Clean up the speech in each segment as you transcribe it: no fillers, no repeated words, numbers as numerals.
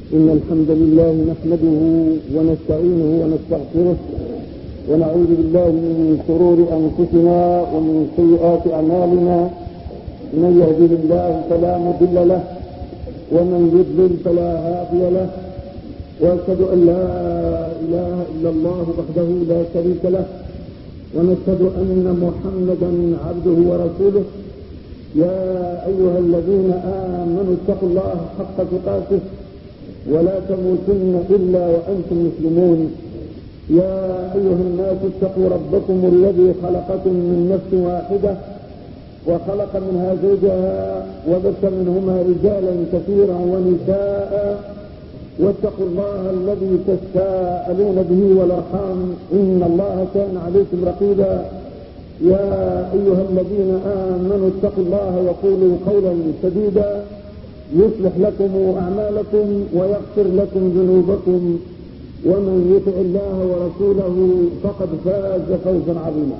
إن الحمد لله نحمده ونستعينه ونستغفره ونعوذ بالله من شرور أنفسنا ومن سيئات أعمالنا. من يهده الله فلا مضل له ومن يضلل فلا هادي له، وأشهد أن لا إله إلا الله وحده لا شريك له، ونشهد أن محمدا عبده ورسوله. يا أيها الذين آمنوا اتقوا الله حق تقاته ولا تموتن إلا وأنتم مسلمون. يا أيها الناس اتقوا ربكم الذي خلقكم من نفس واحدة وخلق منها زوجها وبث منهما رجالا كثيرا ونساء، واتقوا الله الذي تساءلون به والأرحام إن الله كان عليكم رقيبا. يا أيها الذين آمنوا اتقوا الله وقولوا قولا سديدا يصلح لكم أعمالكم ويغفر لكم ذنوبكم، ومن يطع الله ورسوله فقد فاز فوزا عظيما.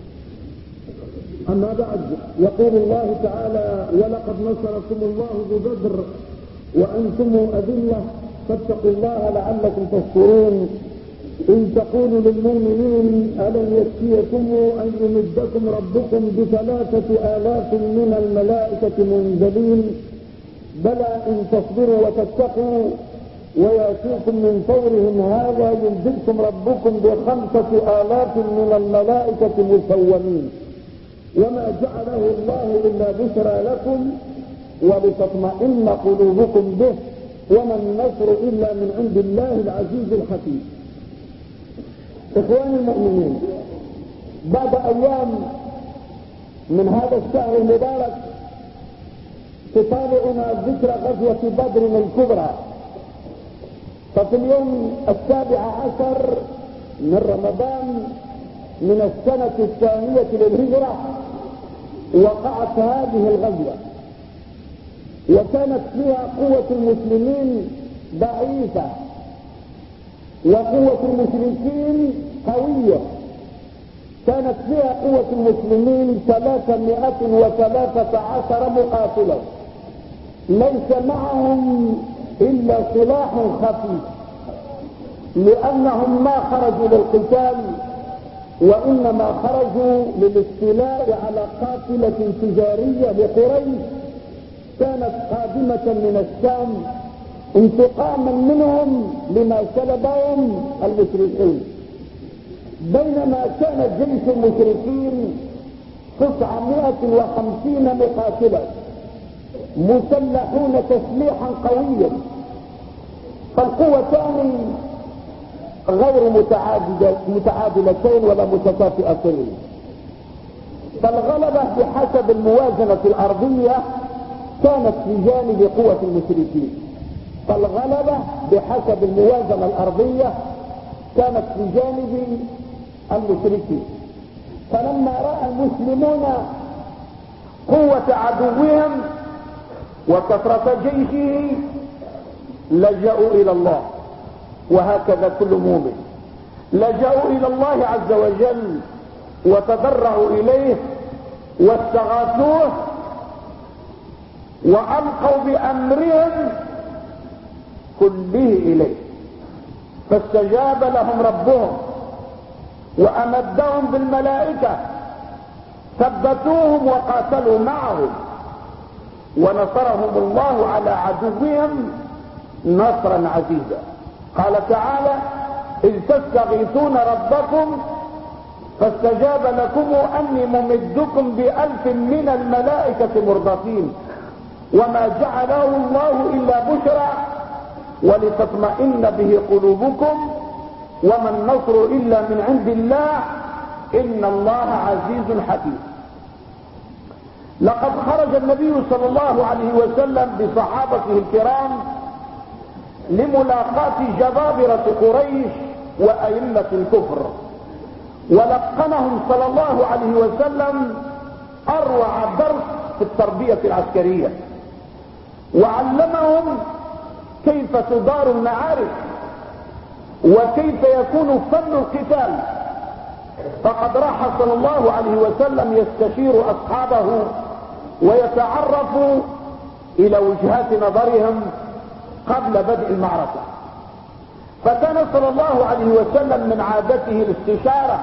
أما بعد، يقول الله تعالى: ولقد نصركم الله ببدر وأنتم أذلة فاتقوا الله لعلكم تشكرون. إن تقولوا للمؤمنين ألم يكفيكم أن يمدكم ربكم ب3,000 من الملائكة منزلين؟ بلى إن تصبروا وتتقوا ويأتيكم من فورهم هذا يمددكم ربكم ب5,000 من الملائكة مسومين. وما جعله الله إلا بشرى لكم ولتطمئن قلوبكم به، وما النصر إلا من عند الله العزيز الحكيم. إخواني المؤمنين، بعد أيام من هذا الشهر المبارك تطالعنا ذكرى غزوة بدر الكبرى. ففي اليوم 17 من رمضان من السنة 2 للهجرة وقعت هذه الغزوة، وكانت فيها قوة المسلمين ضعيفة وقوة المشركين قوية. كانت فيها قوة المسلمين 313 مقاتلا، ليس معهم إلا سلاح خفيف، لأنهم ما خرجوا للقتال وإنما خرجوا للاستيلاء على قافلة تجارية لقريش كانت قادمة من الشام انتقاما منهم لما سلبهم المشركين. بينما كان جيش المشركين 950 مقاتلا مسلحون تسليحا قويا، فالقوتان غير متعادلتين ولا متكافئتين. فالغلبة بحسب الموازنة الأرضية كانت في جانب قوة المشركين، فالغلبة بحسب الموازنة الأرضية كانت في جانب المشركين. فلما رأى المسلمون قوة عدوهم وكثرة جيشه لجأوا إلى الله، وهكذا كل مؤمن لجأوا إلى الله عز وجل وتضرعوا إليه واستغاثوه وألقوا بأمرهم كله إليه، فاستجاب لهم ربهم وأمدهم بالملائكة ثبتوهم وقاتلوا معهم ونصرهم الله على عدوهم نصرا عزيزا. قال تعالى: إذ تستغيثون ربكم فاستجاب لكم أني ممدكم ب1000 من الملائكة مردفين، وما جعله الله إلا بشرى ولتطمئن به قلوبكم، وما النصر إلا من عند الله إن الله عزيز حكيم. لقد خرج النبي صلى الله عليه وسلم بصحابته الكرام لملاقاة جبابرة قريش وأئمة الكفر، ولقنهم صلى الله عليه وسلم أروع درس في التربية العسكرية، وعلمهم كيف تدار المعارك وكيف يكون فن القتال. فقد راح صلى الله عليه وسلم يستشير أصحابه ويتعرف إلى وجهات نظرهم قبل بدء المعركة. فكان صلى الله عليه وسلم من عادته الاستشارة،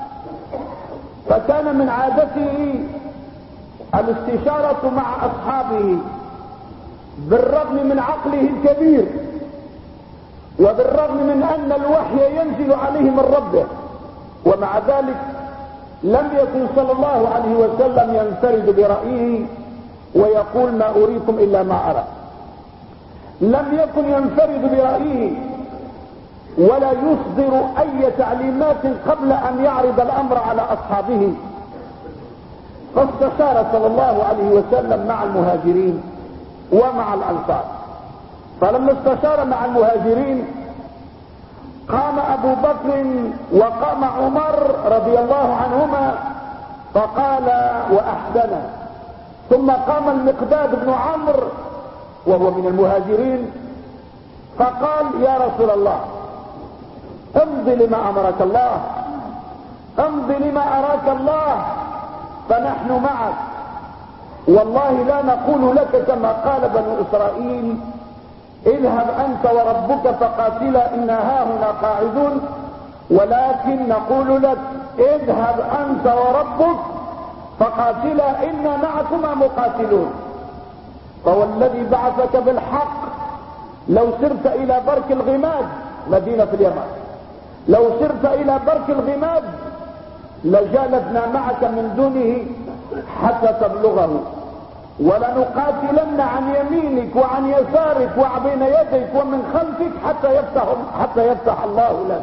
فكان من عادته الاستشارة مع أصحابه بالرغم من عقله الكبير، وبالرغم من أن الوحي ينزل عليه من ربه، ومع ذلك لم يكن صلى الله عليه وسلم ينفرد برأيه ويقول ما أريكم إلا ما أرى. لم يكن ينفرد برأيه ولا يصدر أي تعليمات قبل أن يعرض الأمر على أصحابه. فاستشار صلى الله عليه وسلم مع المهاجرين ومع الأنصار. فلما استشار مع المهاجرين قام أبو بكر وقام عمر رضي الله عنهما فقال وأحسن، ثم قام المقداد بن عمرو وهو من المهاجرين فقال يا رسول الله امضي لما أمرك الله، امضي لما أراك الله، فنحن معك، والله لا نقول لك كما قال بنو إسرائيل اذهب أنت وربك فقاتلا إنا هاهنا قاعدون، ولكن نقول لك اذهب أنت وربك فقاتلا إنا معكما مقاتلون. فوالذي بعثك بالحق لو سرت إلى برك الغماد، مدينة في اليمن، لو سرت إلى برك الغماد لجالدنا معك من دونه حتى تبلغه، ولنقاتلن عن يمينك وعن يسارك وبين يديك ومن خلفك حتى يفتح الله لك.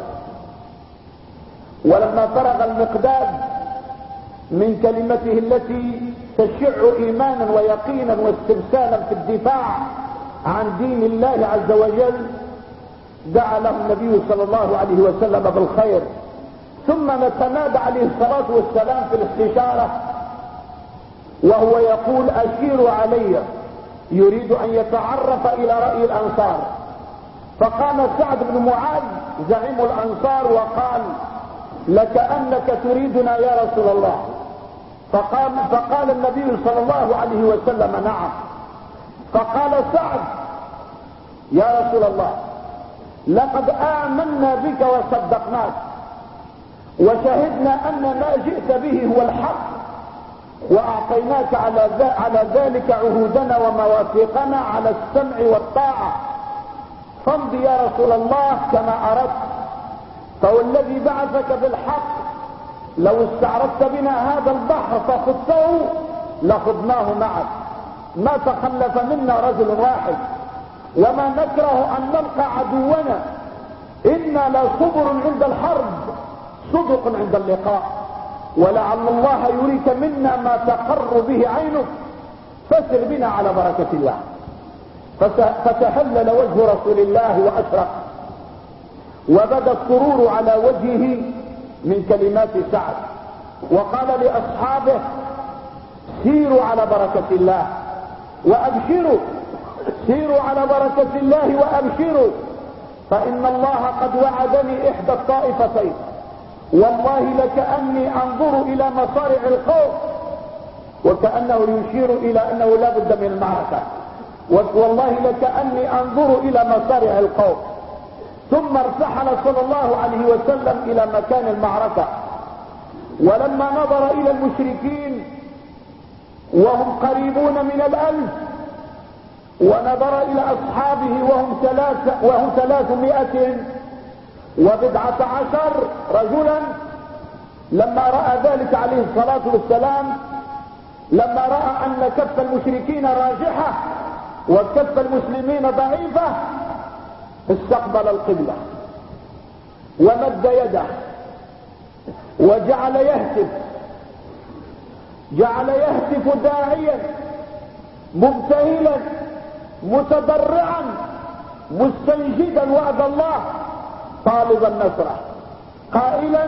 ولما فرغ المقداد من كلمته التي تشع ايمانا ويقينا واسترسالا في الدفاع عن دين الله عز وجل دعا له النبي صلى الله عليه وسلم بالخير، ثم تنادى عليه الصلاة والسلام في الاستشارة وهو يقول أشيروا علي، يريد أن يتعرف إلى رأي الأنصار. فقام سعد بن معاذ زعيم الأنصار وقال لكأنك تريدنا يا رسول الله. فقال النبي صلى الله عليه وسلم نعم. فقال سعد يا رسول الله لقد آمنا بك وصدقناك وشهدنا أن ما جئت به هو الحق، وأعطيناك على ذلك عهودنا ومواثيقنا على السمع والطاعة، فامض يا رسول الله كما أردت، فوالذي بعثك بالحق لو استعرضت بنا هذا البحر فخذته لخذناه معك، ما تخلف منا رجل واحد، وما نكره أن نلقى عدونا، إنا لصبر عند الحرب صدق عند اللقاء، ولعل الله يريك منا ما تقر به عينك، فسر بنا على بركة الله. فتهلل وجه رسول الله وأشرق وبدا السرور على وجهه من كلمات سعد، وقال لأصحابه سيروا على بركة الله وأبشروا، سيروا على بركة الله وأبشروا، فإن الله قد وعدني إحدى الطائفتين، والله لكأني أنظر إلى مصارع القوم، وكأنه يشير إلى أنه لا بد من المعركة، والله لكأني أنظر إلى مصارع القوم. ثم ارتحل صلى الله عليه وسلم إلى مكان المعركة، ولما نظر إلى المشركين وهم قريبون من 1000 ونظر إلى أصحابه وهم 319 رجلا، لما رأى ذلك عليه الصلاة والسلام، لما رأى أن كف المشركين راجحة وكف المسلمين ضعيفة، استقبل القبلة ومد يده وجعل يهتف داعيا مبتهلا متضرعا مستنجدا وعد الله طالبا نصره قائلا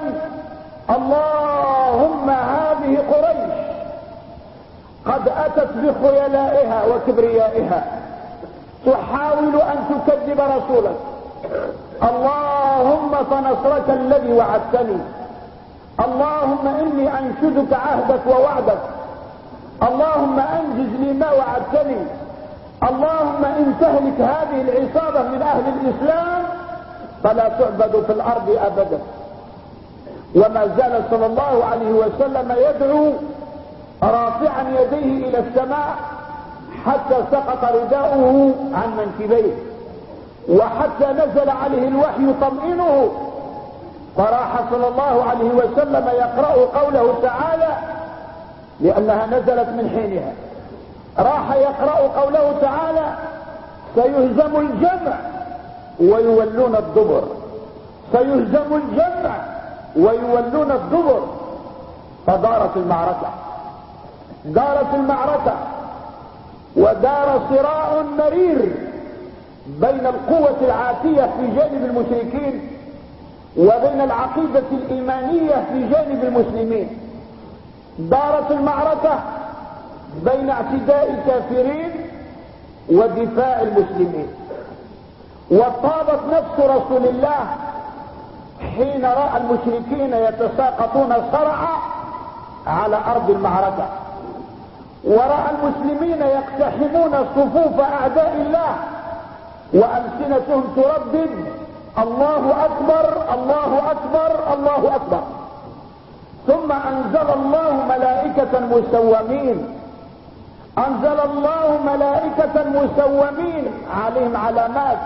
اللهم هذه قريش قد أتت بخيلائها وكبريائها تحاول أن تكذب رسولك، اللهم فنصرك الذي وعدتني، اللهم إني أنشدك عهدك ووعدك، اللهم أنجز لي ما وعدتني، اللهم إن تهلك هذه العصابة من أهل الإسلام فلا تعبد في الأرض أبدا. وما زال صلى الله عليه وسلم يدعو رافعا يديه إلى السماء حتى سقط رداؤه عن منكبيه، وحتى نزل عليه الوحي يطمئنه، فراح صلى الله عليه وسلم يقرأ قوله تعالى لأنها نزلت من حينها، راح يقرأ قوله تعالى سيهزم الجمع ويولون الدبر، سيهزم الجمع ويولون الدبر. فدارت المعركة، دارت المعركة، ودار صراع مرير بين القوة العاتية في جانب المشركين وبين العقيدة الإيمانية في جانب المسلمين. دارت المعركة بين اعتداء الكافرين ودفاع المسلمين. وطابت نفس رسول الله حين رأى المشركين يتساقطون صرعى على أرض المعركة، ورأى المسلمين يقتحمون صفوف أعداء الله وألسنتهم تردد الله أكبر الله أكبر الله أكبر. ثم أنزل الله ملائكة مسومين، أنزل الله ملائكة مسومين عليهم علامات،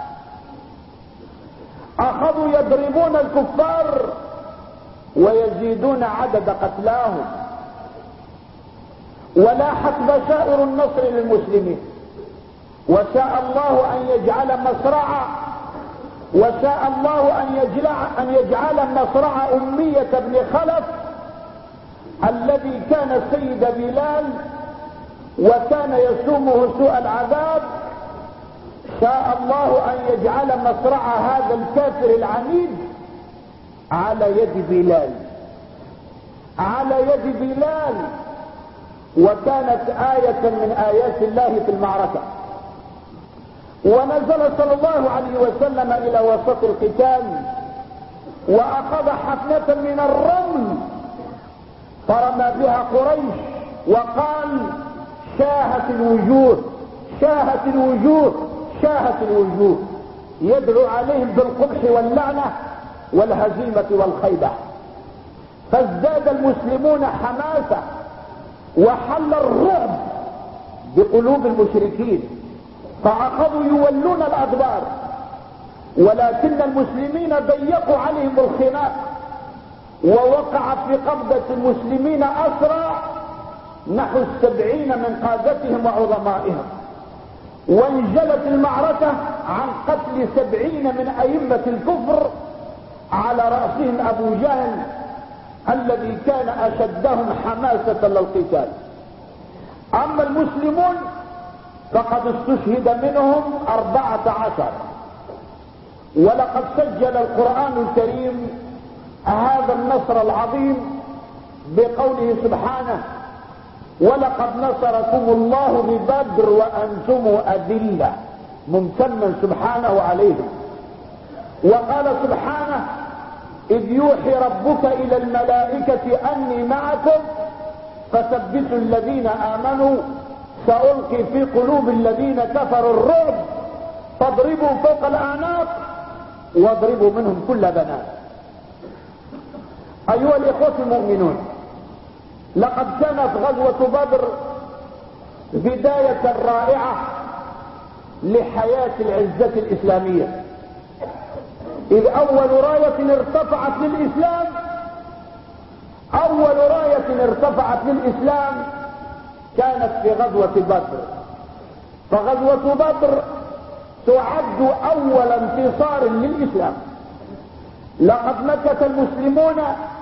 أخذوا يضربون الكفار ويزيدون عدد قتلاهم، ولاحت بشائر النصر للمسلمين. وشاء الله أن يجعل مصرع، وشاء الله أن يجعل مصرع أمية بن خلف الذي كان سيد بلال وكان يسومه سوء العذاب، شاء الله أن يجعل مصرع هذا الكافر العنيد على يد بلال، على يد بلال، وكانت آية من آيات الله في المعركة. ونزل صلى الله عليه وسلم إلى وسط القتال وأخذ حفنة من الرمل فرمى بها قريش وقال شاهت الوجوه شاهت الوجوه شاهت الوجوه، يدعو عليهم بالقبح واللعنة والهزيمة والخيبة. فازداد المسلمون حماسة وحل الرعب بقلوب المشركين، فأخذوا يولون الأدبار، ولكن المسلمين ضيقوا عليهم الخناق، ووقع في قبضة المسلمين أسرى نحو 70 من قادتهم وعظمائهم، وانجلت المعركة عن قتل 70 من أئمة الكفر على رأسهم أبو جهل الذي كان أشدهم حماسة للقتال. أما المسلمون فقد استشهد منهم 14، ولقد سجل القرآن الكريم هذا النصر العظيم بقوله سبحانه ولقد نصركم الله ببدر وأنتم أذلة، ممتنا سبحانه عليهم. وقال سبحانه إذ يوحي ربك إلى الملائكة أني معكم فثبتوا الذين آمنوا سألقي في قلوب الذين كفروا الرعب فاضربوا فوق الأعناق واضربوا منهم كل بنان. أيها الإخوة المؤمنون، لقد كانت غزوة بدر بداية رائعة لحياة العزة الإسلامية، إذ أول راية ارتفعت للإسلام، أول راية ارتفعت للإسلام كانت في غزوة بدر. فغزوة بدر تعد أول انتصار للإسلام. لقد مكث المسلمون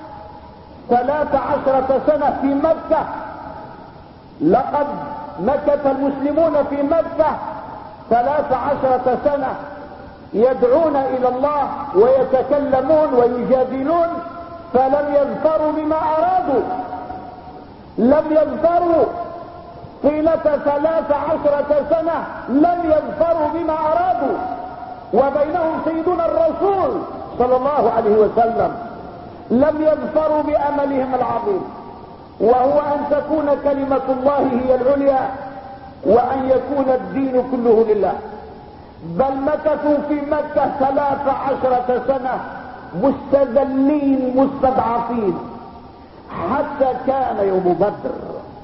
13 سنة في مكة، لقد مكث المسلمون في مكة 13 سنة يدعون إلى الله ويتكلمون ويجادلون، فلم يظفروا بما أرادوا، لم يظفروا طيلة 13 سنة، لم يظفروا بما أرادوا، وبينهم سيدنا الرسول صلى الله عليه وسلم. لم يظفروا بأملهم العظيم، وهو أن تكون كلمة الله هي العليا، وأن يكون الدين كله لله. بل مكثوا في مكة 13 سنة مستذلين مستضعفين حتى كان يوم بدر.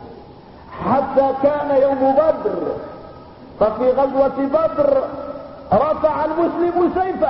ففي غزوة بدر رفع المسلم سيفه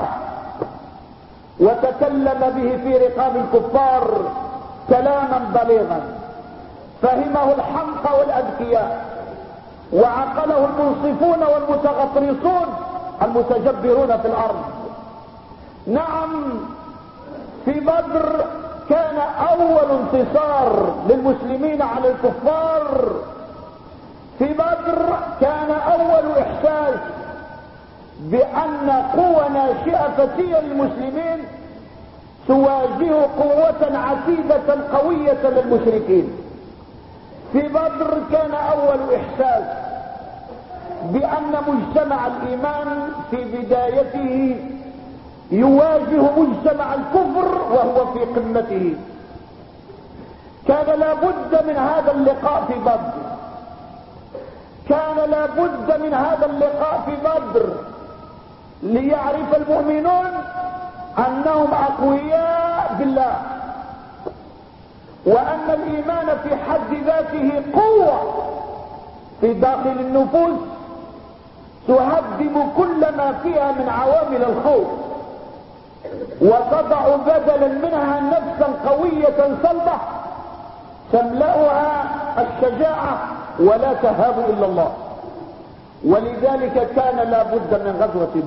وتكلم به في رقاب الكفار كلاما بليغا فهمه الحمقى والأذكياء وعقله المنصفون والمتغطرسون المتجبرون في الأرض. نعم، في بدر كان أول انتصار للمسلمين على الكفار. في بدر كان أول إحساس بأن قوة ناشئة فتية للمسلمين تواجه قوة عتيدة قوية للمشركين. في بدر كان أول إحساس بأن مجتمع الإيمان في بدايته يواجه مجتمع الكفر وهو في قمته. كان لابد من هذا اللقاء في بدر. ليعرف المؤمنون أنهم أقوياء بالله، وأن الإيمان في حد ذاته قوة في داخل النفوس تهذب كل ما فيها من عوامل الخوف وتضع بدلا منها نفسا قوية صلبة تملأها الشجاعة ولا تهاب إلا الله. ولذلك كان لا بد من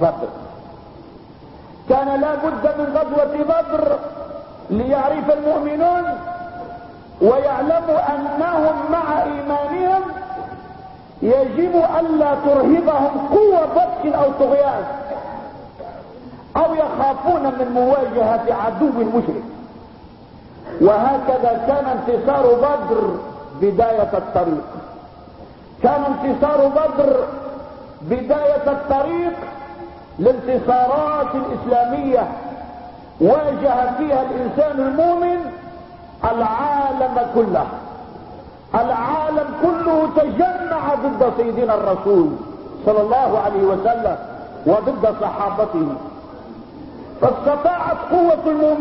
غزوة بدر ليعرف المؤمنون ويعلموا أنهم مع إيمانهم يجب ألا ترهبهم قوة بطش أو طغيان أو يخافون من مواجهة عدو مشرك. وهكذا كان انتصار بدر بداية الطريق. للانتصارات الإسلامية واجه فيها الإنسان المؤمن العالم كله تجمع ضد سيدنا الرسول صلى الله عليه وسلم وضد صحابته. فاستطاعت قوة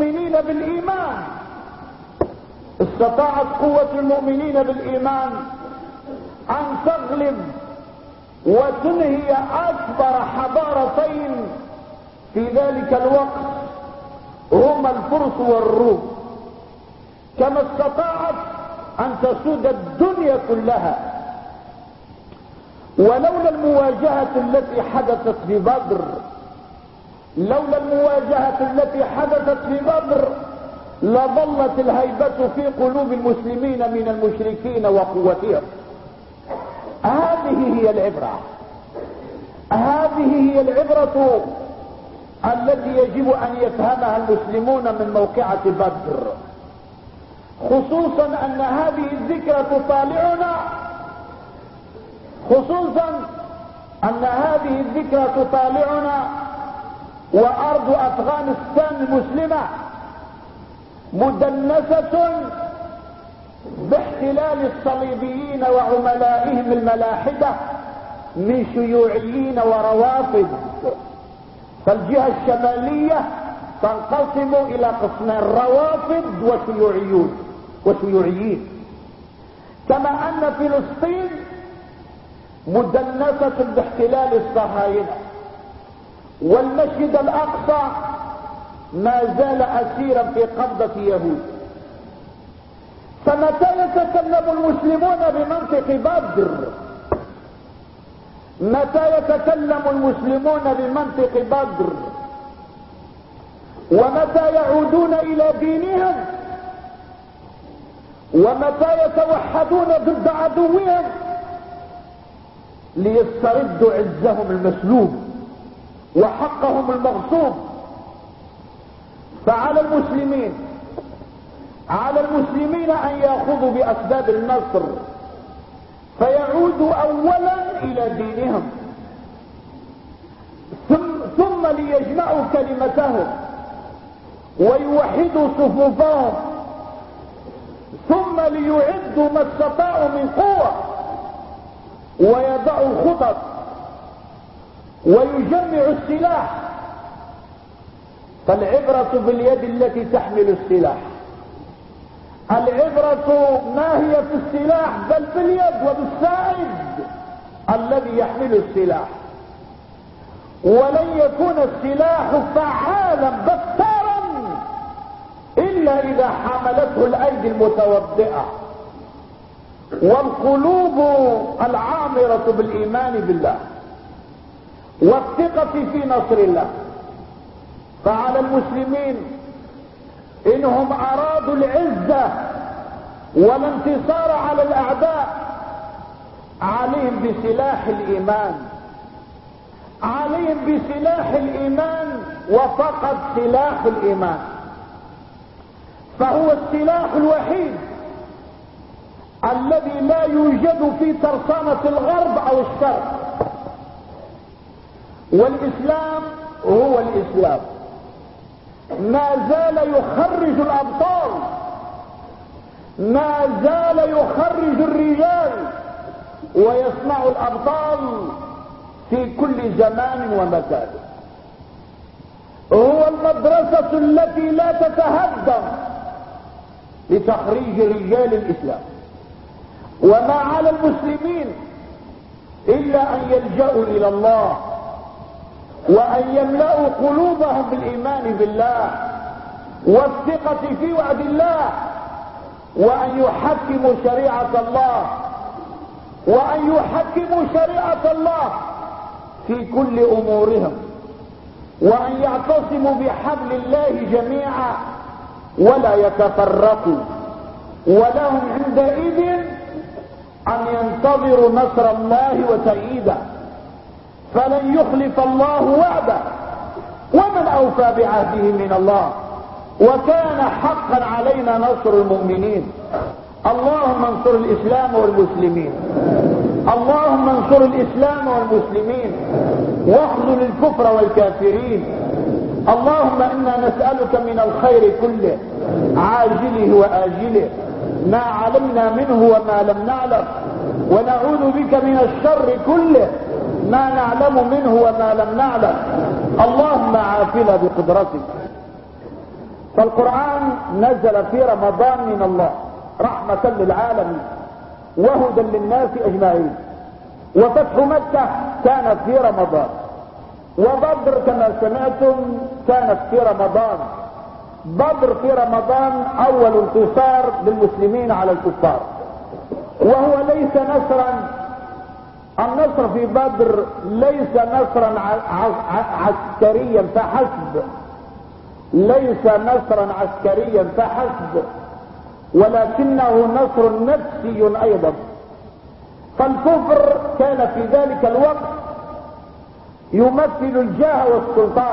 المؤمنين بالإيمان أن تغلب وتنهي أكبر حضارتين في ذلك الوقت هما الفرس والروم، كما استطاعت أن تسود الدنيا كلها. ولولا المواجهة التي حدثت في بدر لظلت الهيبة في قلوب المسلمين من المشركين وقوتهم. هذه هي العبرة التي يجب أن يفهمها المسلمون من موقعة بدر، خصوصا أن هذه الذكرى تطالعنا وأرض أفغانستان المسلمة مدنسة باحتلال الصليبيين وعملائهم الملاحدة من شيوعيين وروافض. فالجهة الشمالية تنقسم إلى قسمين: روافض وشيوعيين. كما أن فلسطين مدنسة باحتلال الصهاينة، والمسجد الأقصى ما زال أسيرا في قبضة يهود. فمتى يتكلم المسلمون بمنطق بدر ومتى يعودون إلى دينهم ومتى يتوحدون ضد عدوهم ليستردوا عزهم المسلوب وحقهم المغصوب. فعلى المسلمين أن يأخذوا بأسباب النصر فيعودوا أولا إلى دينهم، ثم ليجمعوا كلمتهم ويوحدوا صفوفهم، ثم ليعدوا ما استطاعوا من قوة ويضع الخطط ويجمع السلاح. فالعبرة باليد التي تحمل السلاح. العبرة ما هي في السلاح بل باليد وبالساعد الذي يحمل السلاح. ولن يكون السلاح فعالا بطارا الا اذا حملته الايدي المتوضئة والقلوب العامرة بالايمان بالله والثقة في نصر الله. فعلى المسلمين انهم ارادوا العزة والانتصار على الاعداء عليهم بسلاح الايمان، عليهم بسلاح الايمان وفقط سلاح الايمان. فهو السلاح الوحيد الذي لا يوجد في ترسانة الغرب او الشرق. والاسلام هو الاسلام ما زال يخرج الابطال، ما زال يخرج الرجال ويصنع الابطال في كل زمان ومكان. هو المدرسة التي لا تتهدم لتخريج رجال الاسلام. وما على المسلمين الا ان يلجأوا الى الله وان يملأوا قلوبهم بالايمان بالله والثقة في وعد الله وان يحكموا شريعة الله، وان يحكموا شريعة الله في كل امورهم، وان يعتصموا بحبل الله جميعا ولا يتفرقوا. ولهم عندئذ ان ينتظروا نصر الله وتأييده، فلن يخلف الله وعده، ومن اوفى بعهده من الله، وكان حقا علينا نصر المؤمنين. اللهم انصر الاسلام والمسلمين، اللهم انصر الاسلام والمسلمين واخذل الكفر والكافرين. اللهم انا نسألك من الخير كله عاجله واجله ما علمنا منه وما لم نعلم، ونعوذ بك من الشر كله ما نعلم منه وما لم نعلم. اللهم عافنا بقدرتك. فالقرآن نزل في رمضان من الله رحمة للعالمين وهدى للناس اجمعين. وفتح مكة كانت في رمضان، وبدر كما سمعتم كانت في رمضان. بدر في رمضان اول انتصار للمسلمين على الكفار، وهو ليس نصرا، النصر في بدر ليس نصرا عسكريا فحسب، ليس نصرا عسكريا فحسب، ولكنه نصر نفسي ايضا. فالكفر كان في ذلك الوقت يمثل الجاه والسلطان،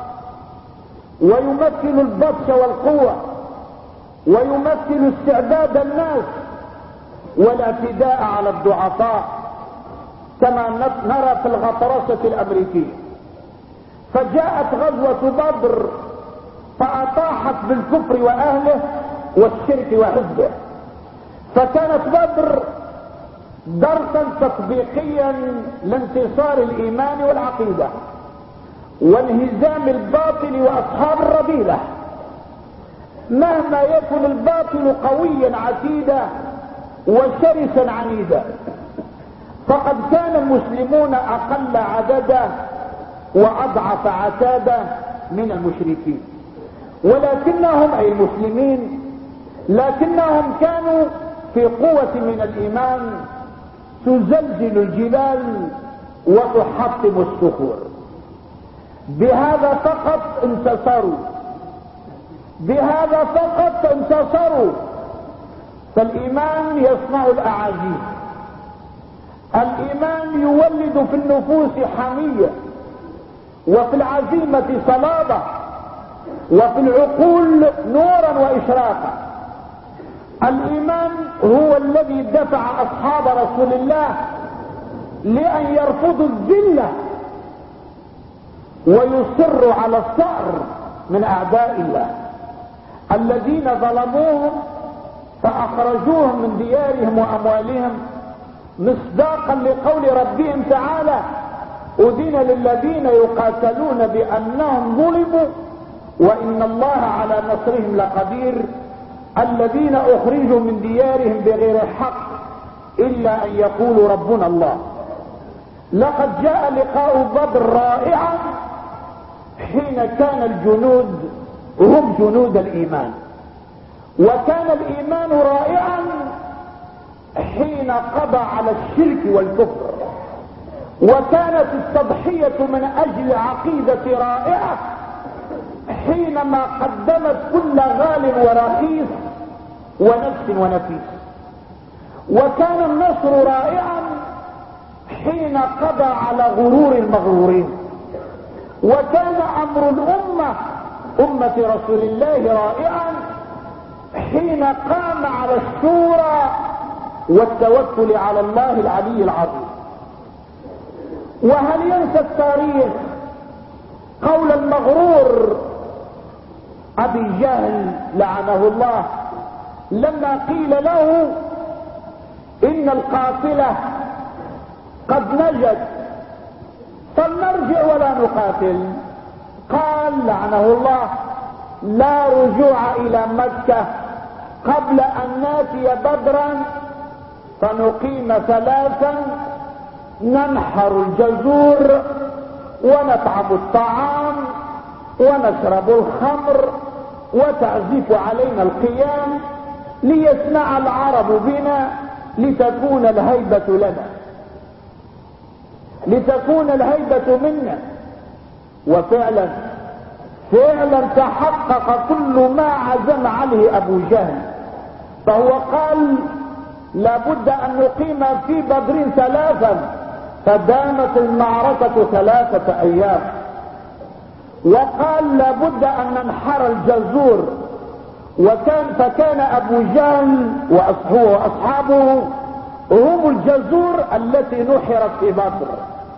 ويمثل البطش والقوة، ويمثل استعباد الناس والاعتداء على الضعفاء كما نرى في الغطرسة الامريكية. فجاءت غزوة بدر فاطاحت بالكفر واهله والشرك وحزبه. فكانت بدر درسا تطبيقيا لانتصار الايمان والعقيدة وانهزام الباطل واصحاب الرذيلة. مهما يكن الباطل قويا عتيدا وشرسا عنيدا، فقد كان المسلمون اقل عددا واضعف عتادا من المشركين، ولكنهم اي المسلمين لكنهم كانوا في قوة من الايمان تزلزل الجبال وتحطم الصخور. بهذا فقط انتصروا، بهذا فقط انتصروا. فالايمان يصنع الاعاجيب، الايمان يولد في النفوس حمية، وفي العزيمة صلابة، وفي العقول نورا واشراقا. الايمان هو الذي دفع اصحاب رسول الله لان يرفضوا الذلة ويصروا على الثأر من اعداء الله الذين ظلموهم فاخرجوهم من ديارهم واموالهم مصداقا لقول ربهم تعالى: أذن للذين يقاتلون بأنهم ظلموا وإن الله على نصرهم لقدير. الذين أخرجوا من ديارهم بغير حق إلا أن يقولوا ربنا الله. لقد جاء لقاء بدر رائعا حين كان الجنود هم جنود الإيمان، وكان الإيمان رائعا حين قضى على الشرك والكفر، وكانت التضحية من أجل عقيدة رائعة حينما قدمت كل غال ورخيص ونفس ونفيس، وكان النصر رائعا حين قضى على غرور المغرورين، وكان أمر الأمة أمة رسول الله رائعا حين قام على الشورى والتوكل على الله العلي العظيم. وهل ينسى التاريخ قول المغرور أبي جهل لعنه الله لما قيل له إن القافلة قد نجت فلنرجع ولا نقاتل؟ قال لعنه الله: لا رجوع إلى مكة قبل أن ناتي بدرا فنقيم 3 ننحر الجزور ونطعم الطعام ونشرب الخمر وتعزف علينا القيام ليسمع العرب بنا لتكون الهيبة لنا، لتكون الهيبة منا. وفعلا تحقق كل ما عزم عليه أبو جهل، فهو قال: لابد أن نقيم في بدر 3، فدامت المعركة 3 أيام. وقال: لابد أن ننحر الجزور، فكان أبو جهل وأصحابه هم الجزور التي نحرت في بدر.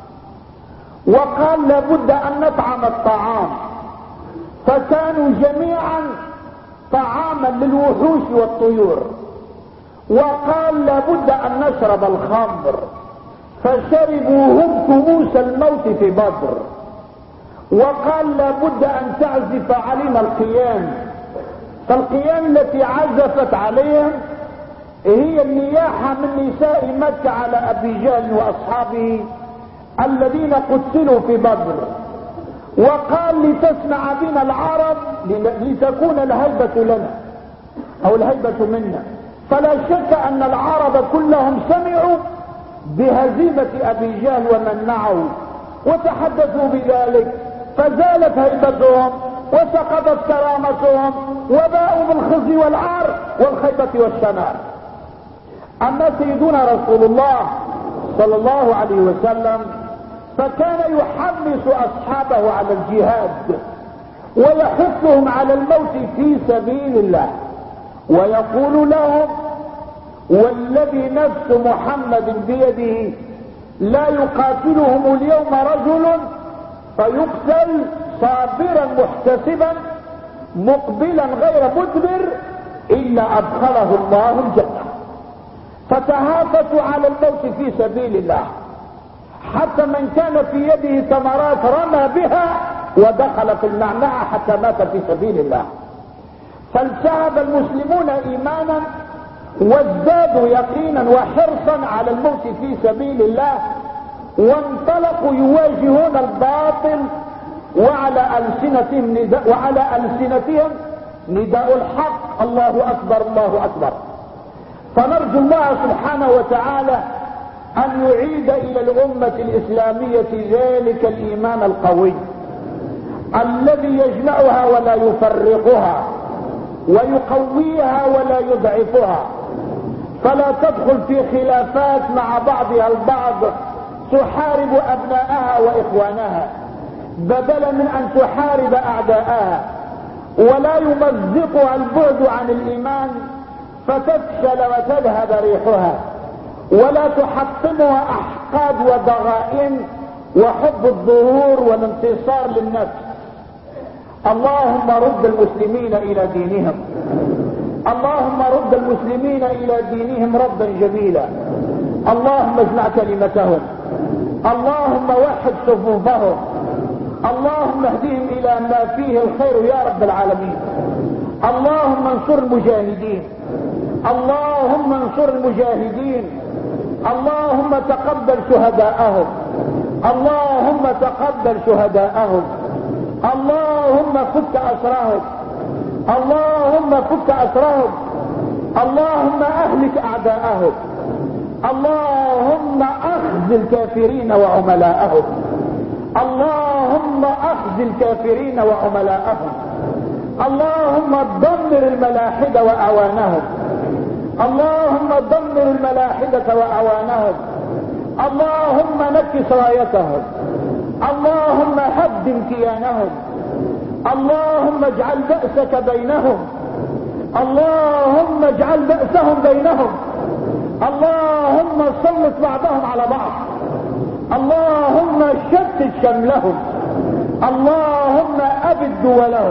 وقال: لابد أن نطعم الطعام، فكانوا جميعا طعاما للوحوش والطيور. وقال: لابد أن نشرب الخمر، فشربوا هم كؤوس الموت في بدر. وقال: لابد أن تعزف علينا القيام، فالقيام التي عزفت عليهم هي النياحة من نساء مكة على أبي جهل وأصحابه الذين قتلوا في بدر. وقال: لتسمع بنا العرب لتكون الهيبة لنا أو الهيبة منا. فلا شك أن العرب كلهم سمعوا بهزيمة أبي جهل ومن معه وتحدثوا بذلك، فزالت هيبتهم وسقطت كرامتهم وباءوا بالخزي والعار والخيبة والشنار. أما سيدنا رسول الله صلى الله عليه وسلم فكان يحمس أصحابه على الجهاد ويحثهم على الموت في سبيل الله، ويقول لهم: والذي نفس محمد بيده لا يقاتلهم اليوم رجل فيقتل صابرا محتسبا مقبلا غير مدبر إلا أدخله الله الجنة. فتهافتوا على الموت في سبيل الله، حتى من كان في يده ثمرات رمى بها ودخل في المعمعة حتى مات في سبيل الله. فالتهب المسلمون إيمانا وازدادوا يقينا وحرصا على الموت في سبيل الله، وانطلقوا يواجهون الباطل وعلى ألسنتهم نداء الحق: الله أكبر الله أكبر. فنرجو الله سبحانه وتعالى أن يعيد إلى الأمة الإسلامية ذلك الإيمان القوي الذي يجمعها ولا يفرقها ويقويها ولا يضعفها، فلا تدخل في خلافات مع بعضها البعض تحارب أبناءها وإخوانها بدلا من أن تحارب أعداءها، ولا يمزقها البعد عن الإيمان فتفشل وتذهب ريحها، ولا تحطمها أحقاد وضغائن وحب الظهور والانتصار للنفس. اللهم رد المسلمين إلى دينهم، اللهم رد المسلمين إلى دينهم ردا جميلا. اللهم اجمع كلمتهم، اللهم وحد صفوفهم، اللهم اهدهم الى ما فيه الخير يا رب العالمين. اللهم انصر المجاهدين، اللهم انصر المجاهدين، اللهم تقبل شهداءهم، اللهم تقبل شهداءهم، اللهم فك اسرهم، اللهم فك اسرهم، اللهم اهلك اعداءهم، اللهم اخزي الكافرين وعملاءهم، اللهم اخزي الكافرين وعملاءهم، اللهم دمر الملاحدة واعوانهم، اللهم دمر الملاحدة واعوانهم، اللهم نكس رايتهم، اللهم هدم كيانهم، اللهم اجعل بأسك بينهم، اللهم اجعل بأسهم بينهم، اللهم سلط بعضهم على بعض، اللهم شتت شملهم، اللهم أبد دولهم،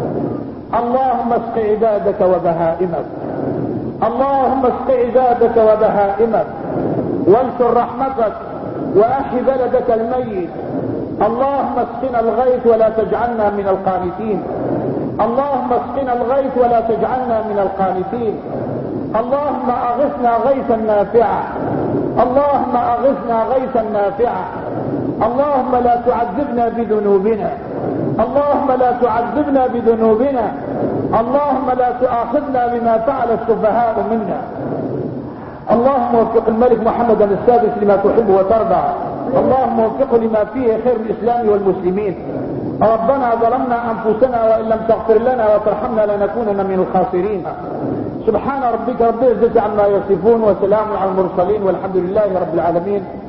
اللهم اسق عبادك وبهائمك، اللهم اسق عبادك وبهائمك، وانشر رحمتك واحي بلدك الميت. اللهم اسقنا الغيث ولا تجعلنا من القانتين، اللهم اسقنا الغيث ولا تجعلنا من القانتين، اللهم اغثنا غيثا نافعا، اللهم اغثنا غيثا نافعا، اللهم لا تعذبنا بذنوبنا، اللهم لا تعذبنا بذنوبنا، اللهم لا تؤاخذنا بما فعل السفهاء منا. اللهم وفق الملك محمد السادس لما تحب وترضى، اللهم وفقه لما فيه خير الاسلام والمسلمين. ربنا ظلمنا انفسنا وان لم تغفر لنا وترحمنا لنكونن من الخاسرين. سبحان ربك رب العزة عما يصفون وسلام على المرسلين والحمد لله رب العالمين.